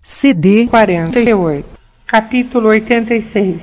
CD 48. Capítulo 86.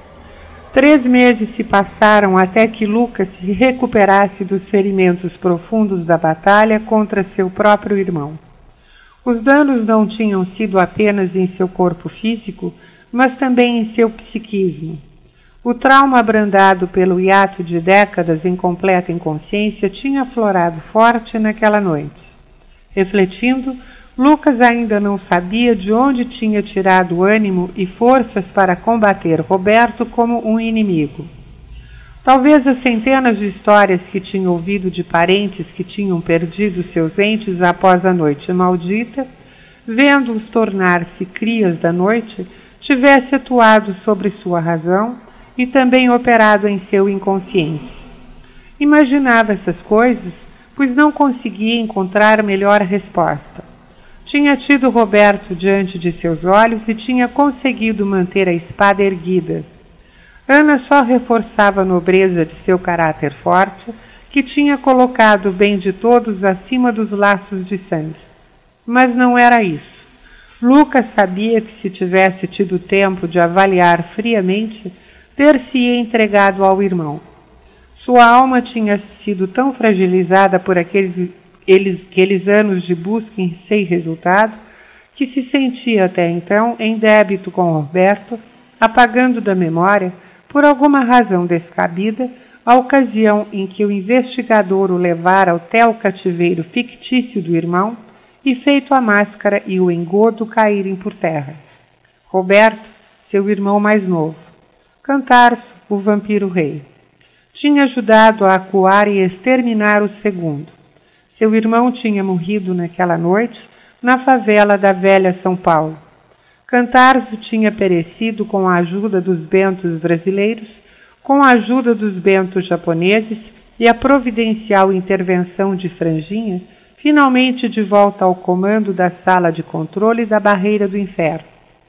3 meses se passaram até que Lucas se recuperasse dos ferimentos profundos da batalha contra seu próprio irmão. Os danos não tinham sido apenas em seu corpo físico, mas também em seu psiquismo. O trauma abrandado pelo hiato de décadas em completa inconsciência tinha aflorado forte naquela noite. Refletindo, Lucas ainda não sabia de onde tinha tirado ânimo e forças para combater Roberto como um inimigo. Talvez as centenas de histórias que tinha ouvido de parentes que tinham perdido seus entes após a noite maldita, vendo-os tornar-se crias da noite, tivesse atuado sobre sua razão e também operado em seu inconsciente. Imaginava essas coisas, pois não conseguia encontrar melhor resposta. Tinha tido Roberto diante de seus olhos e tinha conseguido manter a espada erguida. Ana só reforçava a nobreza de seu caráter forte, que tinha colocado o bem de todos acima dos laços de sangue. Mas não era isso. Lucas sabia que se tivesse tido tempo de avaliar friamente, ter-se-ia entregado ao irmão. Sua alma tinha sido tão fragilizada por aqueles anos de busca sem resultado, que se sentia até então em débito com Roberto, apagando da memória, por alguma razão descabida, a ocasião em que o investigador o levara até o cativeiro fictício do irmão e feito a máscara e o engodo caírem por terra. Roberto, seu irmão mais novo. Cantarço, o vampiro-rei. Tinha ajudado a acuar e exterminar o segundo. Seu irmão tinha morrido naquela noite, na favela da velha São Paulo. Cantarço tinha perecido com a ajuda dos bentos brasileiros, com a ajuda dos bentos japoneses e a providencial intervenção de Franjinha, finalmente de volta ao comando da sala de controle da Barreira do Inferno.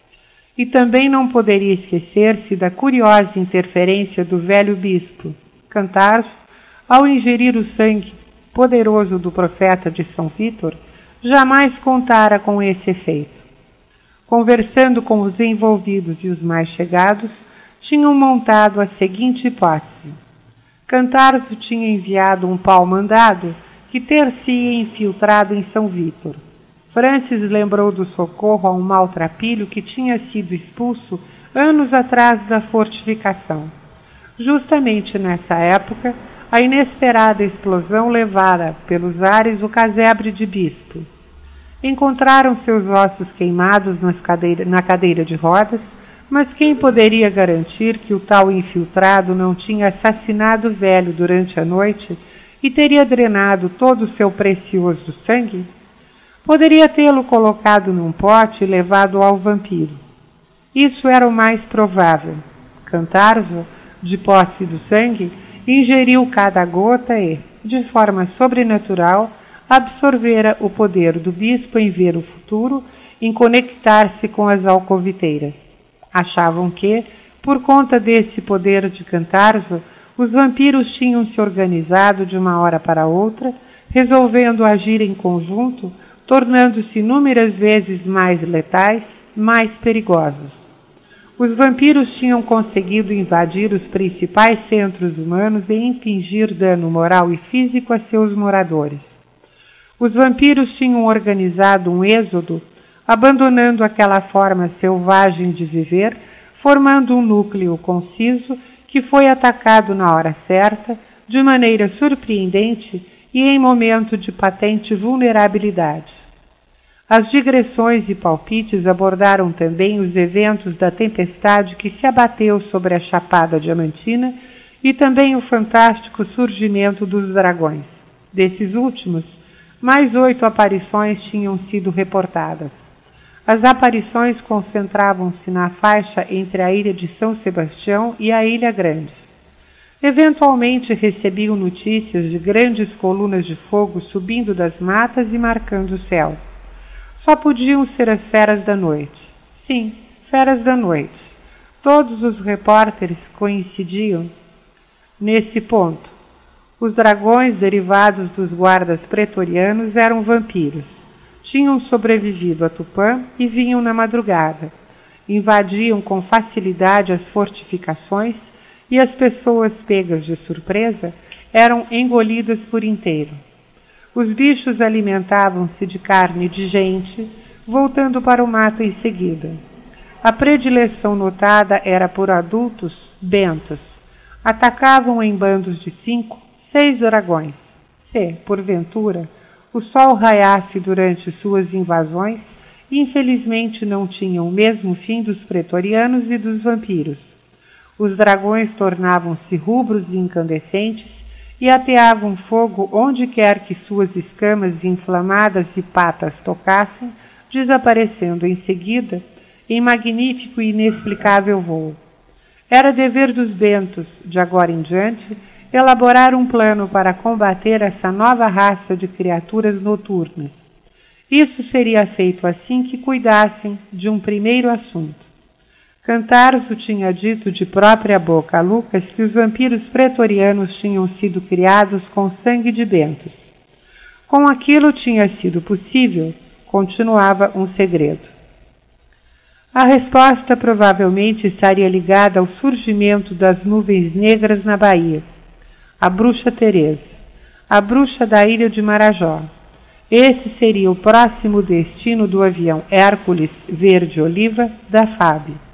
E também não poderia esquecer-se da curiosa interferência do velho bispo, Cantarço, ao ingerir o sangue poderoso do profeta de São Vítor, jamais contara com esse efeito. Conversando com os envolvidos e os mais chegados, tinham montado a seguinte hipótese. Cantarço tinha enviado um pau-mandado que ter-se-ia infiltrado em São Vítor. Francis lembrou do socorro a um maltrapilho que tinha sido expulso anos atrás da fortificação. Justamente nessa época, a inesperada explosão levara pelos ares o casebre de bispo. Encontraram seus ossos queimados na cadeira de rodas, mas quem poderia garantir que o tal infiltrado não tinha assassinado o velho durante a noite e teria drenado todo o seu precioso sangue? Poderia tê-lo colocado num pote e levado ao vampiro. Isso era o mais provável. Cantarço, de posse do sangue, ingeriu cada gota e, de forma sobrenatural, absorvera o poder do bispo em ver o futuro, em conectar-se com as alcoviteiras. Achavam que, por conta desse poder de Cantarço, os vampiros tinham se organizado de uma hora para outra, resolvendo agir em conjunto, tornando-se inúmeras vezes mais letais, mais perigosos. Os vampiros tinham conseguido invadir os principais centros humanos e infligir dano moral e físico a seus moradores. Os vampiros tinham organizado um êxodo, abandonando aquela forma selvagem de viver, formando um núcleo conciso que foi atacado na hora certa, de maneira surpreendente e em momento de patente vulnerabilidade. As digressões e palpites abordaram também os eventos da tempestade que se abateu sobre a Chapada Diamantina e também o fantástico surgimento dos dragões. Desses últimos, mais 8 aparições tinham sido reportadas. As aparições concentravam-se na faixa entre a ilha de São Sebastião e a Ilha Grande. Eventualmente recebiam notícias de grandes colunas de fogo subindo das matas e marcando o céu. Só podiam ser as feras da noite. Sim, feras da noite. Todos os repórteres coincidiam nesse ponto. Os dragões derivados dos guardas pretorianos eram vampiros. tinham sobrevivido a Tupã e vinham na madrugada. Invadiam com facilidade as fortificações e as pessoas pegas de surpresa eram engolidas por inteiro. Os bichos alimentavam-se de carne de gente, voltando para o mato em seguida. A predileção notada era por adultos bentos. Atacavam em bandos de 5, 6 dragões. Se, porventura, o sol raiasse durante suas invasões, infelizmente não tinham o mesmo fim dos pretorianos e dos vampiros. Os dragões tornavam-se rubros e incandescentes e ateavam fogo onde quer que suas escamas inflamadas e patas tocassem, desaparecendo em seguida em magnífico e inexplicável voo. Era dever dos bentos, de agora em diante, elaborar um plano para combater essa nova raça de criaturas noturnas. Isso seria feito assim que cuidassem de um primeiro assunto. Cantarzo tinha dito de própria boca a Lucas que os vampiros pretorianos tinham sido criados com sangue de bentos. Com aquilo tinha sido possível, continuava um segredo. A resposta provavelmente estaria ligada ao surgimento das nuvens negras na Bahia. A bruxa Teresa, a bruxa da ilha de Marajó. Esse seria o próximo destino do avião Hércules Verde Oliva da FAB.